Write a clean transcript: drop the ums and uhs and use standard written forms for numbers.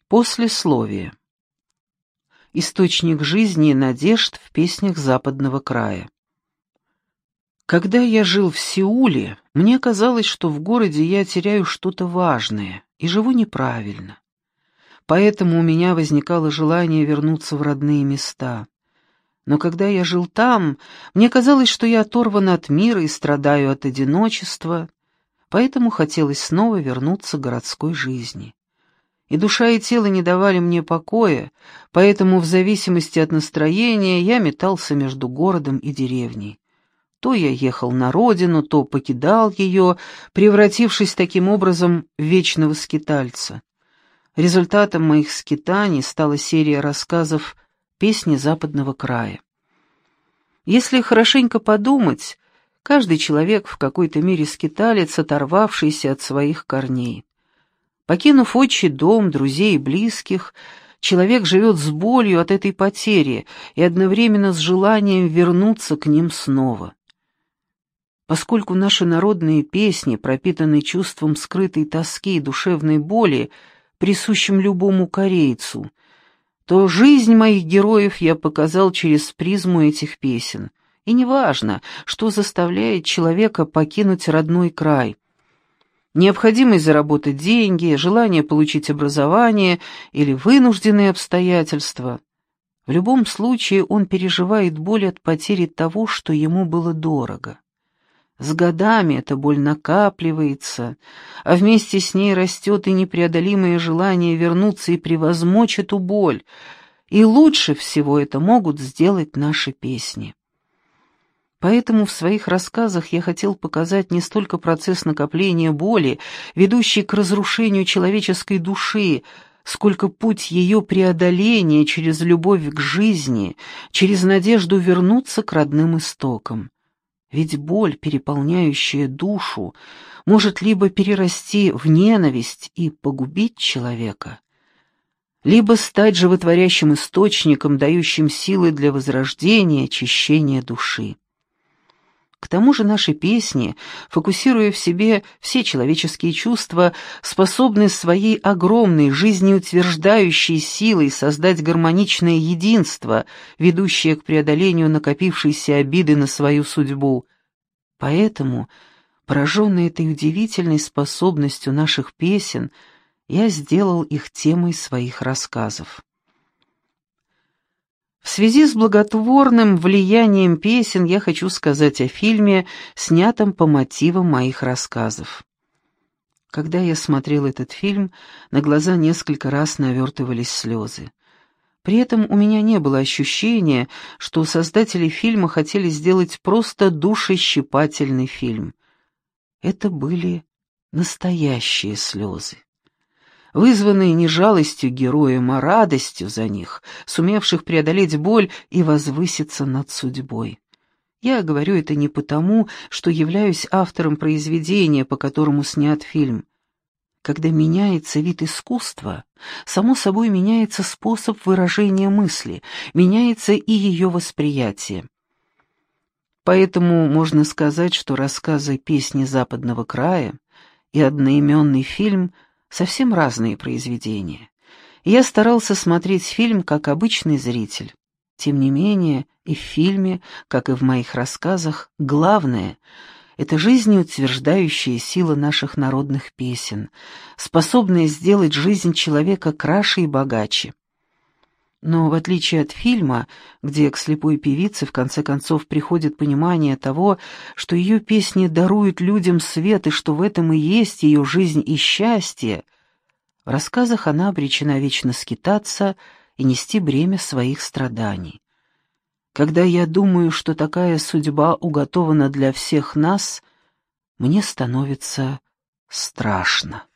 Послесловие. Источник жизни и надежд в песнях западного края. Когда я жил в Сеуле, мне казалось, что в городе я теряю что-то важное и живу неправильно. Поэтому у меня возникало желание вернуться в родные места. Но когда я жил там, мне казалось, что я оторван от мира и страдаю от одиночества, поэтому хотелось снова вернуться к городской жизни. И душа, и тело не давали мне покоя, поэтому в зависимости от настроения я метался между городом и деревней. То я ехал на родину, то покидал ее, превратившись таким образом в вечного скитальца. Результатом моих скитаний стала серия рассказов «Песни западного края». Если хорошенько подумать, каждый человек в какой-то мере скиталец, оторвавшийся от своих корней. Покинув отчий дом, друзей и близких, человек живет с болью от этой потери и одновременно с желанием вернуться к ним снова. Поскольку наши народные песни пропитаны чувством скрытой тоски и душевной боли, присущим любому корейцу, то жизнь моих героев я показал через призму этих песен. И неважно, что заставляет человека покинуть родной край. Необходимость заработать деньги, желание получить образование или вынужденные обстоятельства. В любом случае он переживает боль от потери того, что ему было дорого. С годами эта боль накапливается, а вместе с ней растет и непреодолимое желание вернуться и превозмочь эту боль, и лучше всего это могут сделать наши песни. Поэтому в своих рассказах я хотел показать не столько процесс накопления боли, ведущий к разрушению человеческой души, сколько путь ее преодоления через любовь к жизни, через надежду вернуться к родным истокам. Ведь боль, переполняющая душу, может либо перерасти в ненависть и погубить человека, либо стать животворящим источником, дающим силы для возрождения, очищения души. К тому же наши песни, фокусируя в себе все человеческие чувства, способны своей огромной жизнеутверждающей силой создать гармоничное единство, ведущее к преодолению накопившейся обиды на свою судьбу. Поэтому, пораженный этой удивительной способностью наших песен, я сделал их темой своих рассказов. В связи с благотворным влиянием песен я хочу сказать о фильме, снятом по мотивам моих рассказов. Когда я смотрел этот фильм, на глаза несколько раз навертывались слезы. При этом у меня не было ощущения, что создатели фильма хотели сделать просто душещипательный фильм. Это были настоящие слезы, вызванные не жалостью героям, а радостью за них, сумевших преодолеть боль и возвыситься над судьбой. Я говорю это не потому, что являюсь автором произведения, по которому снят фильм. Когда меняется вид искусства, само собой меняется способ выражения мысли, меняется и ее восприятие. Поэтому можно сказать, что рассказы «Песни западного края» и одноименный фильм — совсем разные произведения. Я старался смотреть фильм как обычный зритель. Тем не менее, и в фильме, как и в моих рассказах, главное — это жизнеутверждающая сила наших народных песен, способная сделать жизнь человека краше и богаче. Но в отличие от фильма, где к слепой певице в конце концов приходит понимание того, что ее песни даруют людям свет и что в этом и есть ее жизнь и счастье, в рассказах она обречена вечно скитаться и нести бремя своих страданий. Когда я думаю, что такая судьба уготована для всех нас, мне становится страшно.